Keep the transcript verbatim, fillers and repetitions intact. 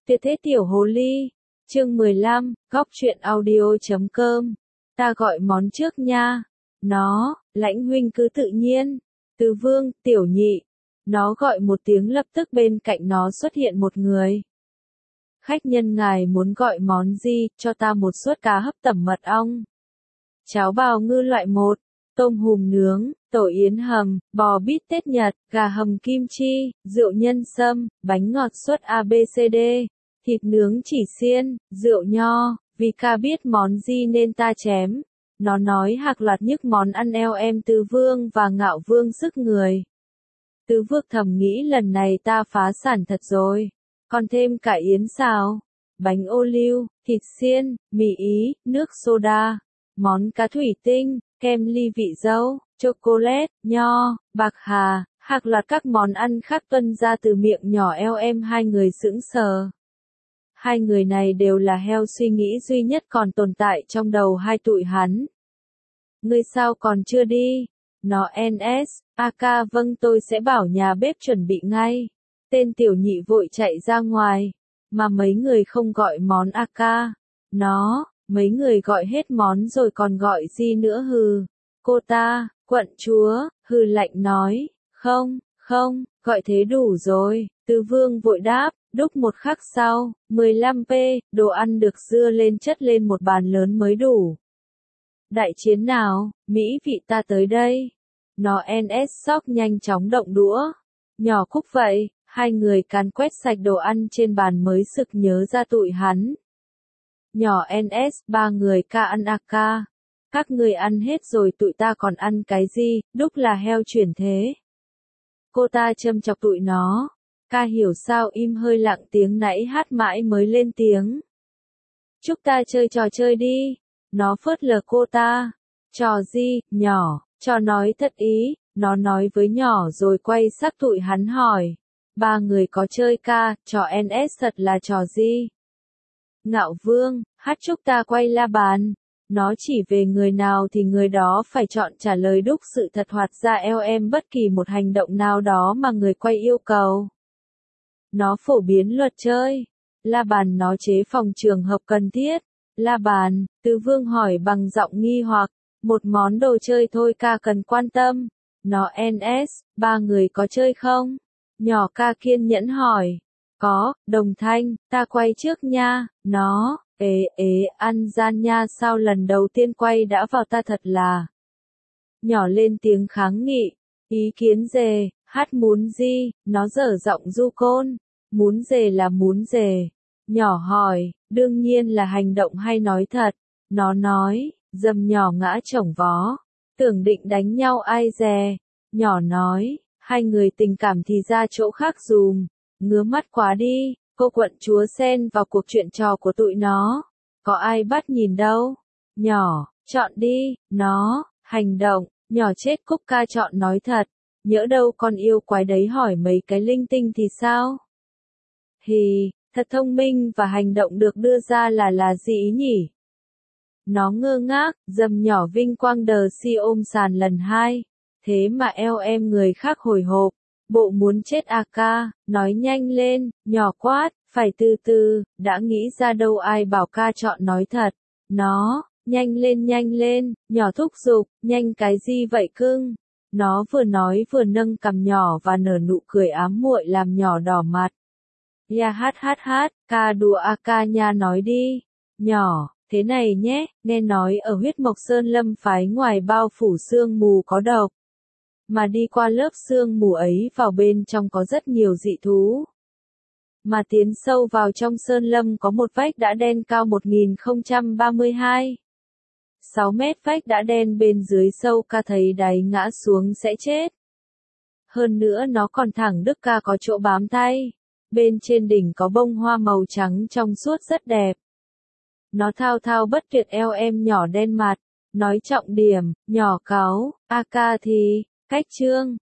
Tuyệt thế tiểu hồ ly. Chương mười lăm, góc truyện audio chấm com. Ta gọi món trước nha. Nó, Lãnh huynh cứ tự nhiên. Từ Vương, tiểu nhị. Nó gọi một tiếng, lập tức bên cạnh nó xuất hiện một người. Khách nhân ngài muốn gọi món gì, cho ta một suất cá hấp tẩm mật ong. Cháo bào ngư loại một, tôm hùm nướng, tổ yến hầm, bò bít tết Nhật, gà hầm kim chi, rượu nhân sâm, bánh ngọt suất a bê xê đê, thịt nướng chỉ xiên, rượu nho, vì ca biết món gì nên ta chém. Nó nói hạc loạt nhức món ăn eo em Tứ Vương và Ngạo Vương sức người. Tứ Vương thầm nghĩ lần này ta phá sản thật rồi. Còn thêm cả yến xào, bánh ô liu, thịt xiên, mì ý, nước soda, món cá thủy tinh, kem ly vị dâu, chocolate, nho, bạc hà, hạc loạt các món ăn khác tuân ra từ miệng nhỏ eo em. Hai người sững sờ. Hai người này đều là heo suy nghĩ duy nhất còn tồn tại trong đầu hai tụi hắn. Ngươi sao còn chưa đi? Nó en ét, a ca vâng tôi sẽ bảo nhà bếp chuẩn bị ngay. Tên tiểu nhị vội chạy ra ngoài. Mà mấy người không gọi món a ca. Nó, mấy người gọi hết món rồi còn gọi gì nữa hừ. Cô ta, quận chúa, hừ lạnh nói, không, không, gọi thế đủ rồi. Tứ Vương vội đáp. Đúc một khắc sau, mười lăm pê, đồ ăn được dưa lên chất lên một bàn lớn mới đủ. Đại chiến nào, Mỹ vị ta tới đây. Nó en ét sóc nhanh chóng động đũa. Nhỏ Cúc vậy, hai người càn quét sạch đồ ăn trên bàn mới sực nhớ ra tụi hắn. Nhỏ en ét, ba người ca ăn a ca. Các người ăn hết rồi tụi ta còn ăn cái gì, đúc là heo chuyển thế. Cô ta châm chọc tụi nó. Ca hiểu sao im hơi lặng tiếng nãy hát mãi mới lên tiếng. Chúc ta chơi trò chơi đi. Nó phớt lờ cô ta. Trò gì, nhỏ, trò nói thật ý. Nó nói với nhỏ rồi quay sắc tụi hắn hỏi. Ba người có chơi ca, trò en ét thật là trò gì? Ngạo Vương, hát chúc ta quay la bàn. Nó chỉ về người nào thì người đó phải chọn trả lời đúc sự thật hoặc ra eo em bất kỳ một hành động nào đó mà người quay yêu cầu. Nó phổ biến luật chơi. La bàn nó chế phòng trường hợp cần thiết. La bàn, Tứ Vương hỏi bằng giọng nghi hoặc. Một món đồ chơi thôi ca cần quan tâm. Nó en ét, ba người có chơi không? Nhỏ ca kiên nhẫn hỏi. Có, đồng thanh, ta quay trước nha. Nó, ế ế, ăn gian nha sao lần đầu tiên quay đã vào ta thật là. Nhỏ lên tiếng kháng nghị. Ý kiến dề, hát muốn gì, nó dở giọng du côn. Muốn dề là muốn dề. Nhỏ hỏi, đương nhiên là hành động hay nói thật. Nó nói, dầm nhỏ ngã chổng vó. Tưởng định đánh nhau ai dè. Nhỏ nói, hai người tình cảm thì ra chỗ khác dùm. Ngứa mắt quá đi, cô quận chúa xen vào cuộc chuyện trò của tụi nó. Có ai bắt nhìn đâu. Nhỏ, chọn đi, nó, hành động, nhỏ chết Cúc ca chọn nói thật. Nhỡ đâu con yêu quái đấy hỏi mấy cái linh tinh thì sao? Hì, thật thông minh và hành động được đưa ra là là gì ý nhỉ? Nó ngơ ngác, dầm nhỏ vinh quang đờ si ôm sàn lần hai. Thế mà eo em người khác hồi hộp. Bộ muốn chết a ca, nói nhanh lên, nhỏ quát, phải từ từ, đã nghĩ ra đâu ai bảo ca chọn nói thật. Nó, nhanh lên nhanh lên, nhỏ thúc giục, nhanh cái gì vậy cưng? Nó vừa nói vừa nâng cằm nhỏ và nở nụ cười ám muội làm nhỏ đỏ mặt. Ya hát hát hát, ca đùa a ca nha nói đi. Nhỏ, thế này nhé, nghe nói ở huyết mộc sơn lâm phái ngoài bao phủ sương mù có độc. Mà đi qua lớp sương mù ấy vào bên trong có rất nhiều dị thú. Mà tiến sâu vào trong sơn lâm có một vách đá đen cao một nghìn không trăm ba mươi hai. sáu mét vách đá đen bên dưới sâu ca thấy đáy ngã xuống sẽ chết. Hơn nữa nó còn thẳng đức ca có chỗ bám tay. Bên trên đỉnh có bông hoa màu trắng trong suốt rất đẹp. Nó thao thao bất tuyệt eo em nhỏ đen mặt. Nói trọng điểm, nhỏ cáu, a ca thì, cách chương.